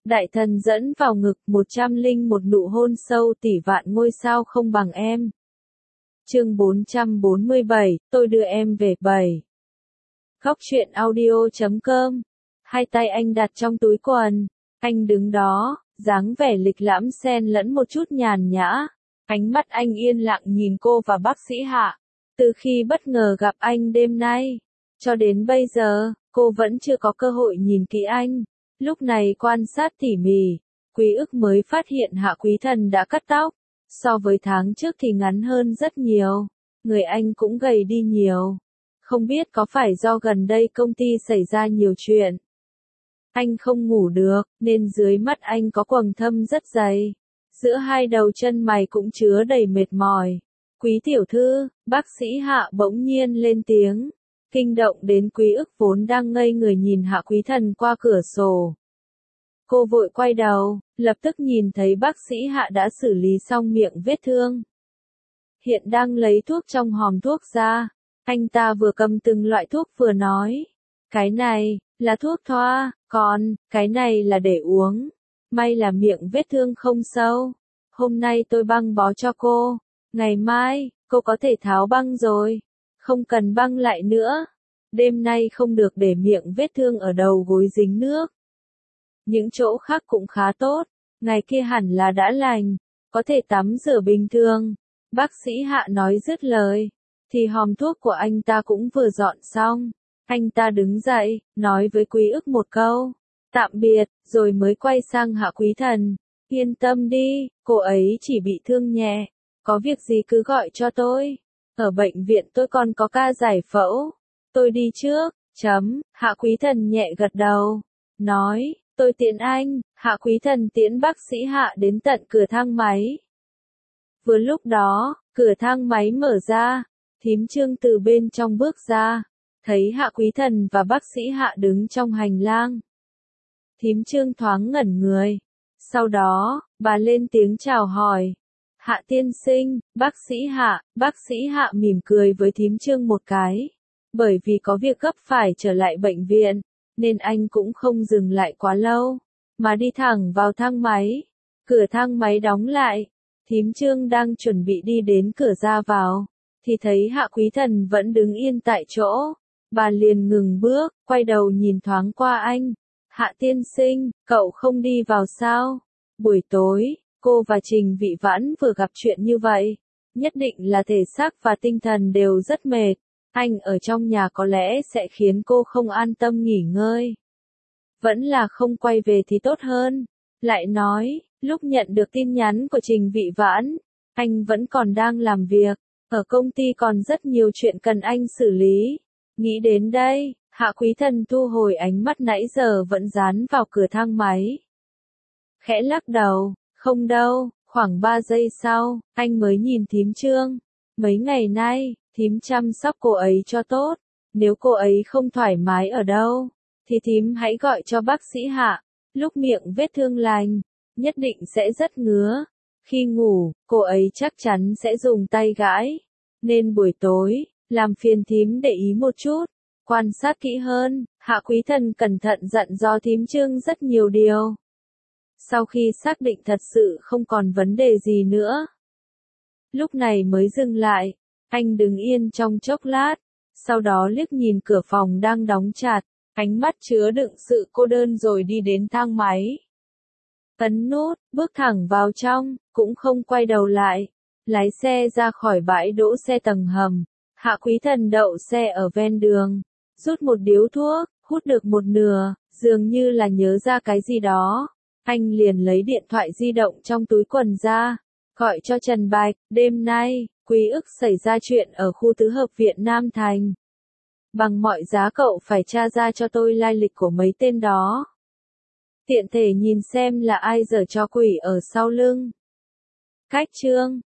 Đại thần dẫn vào ngực 101 nụ hôn sâu tỷ vạn ngôi sao không bằng em. Chương 447, tôi đưa em về 7. Góc truyện audio.com. Hai tay anh đặt trong túi quần. Anh đứng đó, dáng vẻ lịch lãm xen lẫn một chút nhàn nhã. Ánh mắt anh yên lặng nhìn cô và bác sĩ Hạ. Từ khi bất ngờ gặp anh đêm nay, cho đến bây giờ, cô vẫn chưa có cơ hội nhìn kỹ anh. Lúc này quan sát tỉ mỉ, Quý Ức mới phát hiện Hạ Quý Thần đã cắt tóc. So với tháng trước thì ngắn hơn rất nhiều. Người anh cũng gầy đi nhiều. Không biết có phải do gần đây công ty xảy ra nhiều chuyện. Anh không ngủ được, nên dưới mắt anh có quầng thâm rất dày. Giữa hai đầu chân mày cũng chứa đầy mệt mỏi. Quý tiểu thư, bác sĩ Hạ bỗng nhiên lên tiếng. Kinh động đến Quý Ức vốn đang ngây người nhìn Hạ Quý Thần qua cửa sổ. Cô vội quay đầu, lập tức nhìn thấy bác sĩ Hạ đã xử lý xong miệng vết thương. Hiện đang lấy thuốc trong hòm thuốc ra. Anh ta vừa cầm từng loại thuốc vừa nói. Cái này, là thuốc thoa, còn, cái này là để uống. May là miệng vết thương không sâu. Hôm nay tôi băng bó cho cô. Ngày mai, cô có thể tháo băng rồi. Không cần băng lại nữa. Đêm nay không được để miệng vết thương ở đầu gối dính nước. Những chỗ khác cũng khá tốt. Ngày kia hẳn là đã lành. Có thể tắm rửa bình thường. Bác sĩ Hạ nói dứt lời. Thì hòm thuốc của anh ta cũng vừa dọn xong. Anh ta đứng dậy, nói với Quý Ức một câu. Tạm biệt, rồi mới quay sang Hạ Quý Thần. Yên tâm đi, cô ấy chỉ bị thương nhẹ. Có việc gì cứ gọi cho tôi. Ở bệnh viện tôi còn có ca giải phẫu. Tôi đi trước, Hạ Quý Thần nhẹ gật đầu. Nói, tôi tiễn anh. Hạ Quý Thần tiễn bác sĩ Hạ đến tận cửa thang máy. Vừa lúc đó, cửa thang máy mở ra. Thím Trương từ bên trong bước ra. Thấy Hạ Quý Thần và bác sĩ Hạ đứng trong hành lang. Thím Trương thoáng ngẩn người. Sau đó, bà lên tiếng chào hỏi. Hạ tiên sinh, bác sĩ Hạ mỉm cười với thím Trương một cái. Bởi vì có việc gấp phải trở lại bệnh viện, nên anh cũng không dừng lại quá lâu, mà đi thẳng vào thang máy. Cửa thang máy đóng lại. Thím Trương đang chuẩn bị đi đến cửa ra vào, thì thấy Hạ Quý Thần vẫn đứng yên tại chỗ. Bà liền ngừng bước, quay đầu nhìn thoáng qua anh. Hạ tiên sinh, cậu không đi vào sao? Buổi tối, cô và Trình Vị Vãn vừa gặp chuyện như vậy. Nhất định là thể xác và tinh thần đều rất mệt. Anh ở trong nhà có lẽ sẽ khiến cô không an tâm nghỉ ngơi. Vẫn là không quay về thì tốt hơn. Lại nói, lúc nhận được tin nhắn của Trình Vị Vãn, anh vẫn còn đang làm việc. Ở công ty còn rất nhiều chuyện cần anh xử lý. Nghĩ đến đây, Hạ Quý Thần thu hồi ánh mắt nãy giờ vẫn dán vào cửa thang máy. Khẽ lắc đầu, không đâu, khoảng 3 giây sau, anh mới nhìn thím Trương. Mấy ngày nay, thím chăm sóc cô ấy cho tốt. Nếu cô ấy không thoải mái ở đâu, thì thím hãy gọi cho bác sĩ Hạ. Lúc miệng vết thương lành, nhất định sẽ rất ngứa. Khi ngủ, cô ấy chắc chắn sẽ dùng tay gãi. Nên buổi tối, làm phiền thím để ý một chút. Quan sát kỹ hơn, Hạ Quý Thần cẩn thận dặn dò thím Trương rất nhiều điều. Sau khi xác định thật sự không còn vấn đề gì nữa, lúc này mới dừng lại. Anh đứng yên trong chốc lát, sau đó liếc nhìn cửa phòng đang đóng chặt, ánh mắt chứa đựng sự cô đơn rồi đi đến thang máy. Ấn nút, bước thẳng vào trong, cũng không quay đầu lại. Lái xe ra khỏi bãi đỗ xe tầng hầm. Hạ Quý Thần đậu xe ở ven đường, rút một điếu thuốc, hút được một nửa, dường như là nhớ ra cái gì đó. Anh liền lấy điện thoại di động trong túi quần ra, gọi cho Trần Bạch. Đêm nay, Quý Ức xảy ra chuyện ở khu tứ hợp viện Nam Thành. Bằng mọi giá cậu phải tra ra cho tôi lai lịch của mấy tên đó. Tiện thể nhìn xem là ai giở trò quỷ ở sau lưng. Cách chương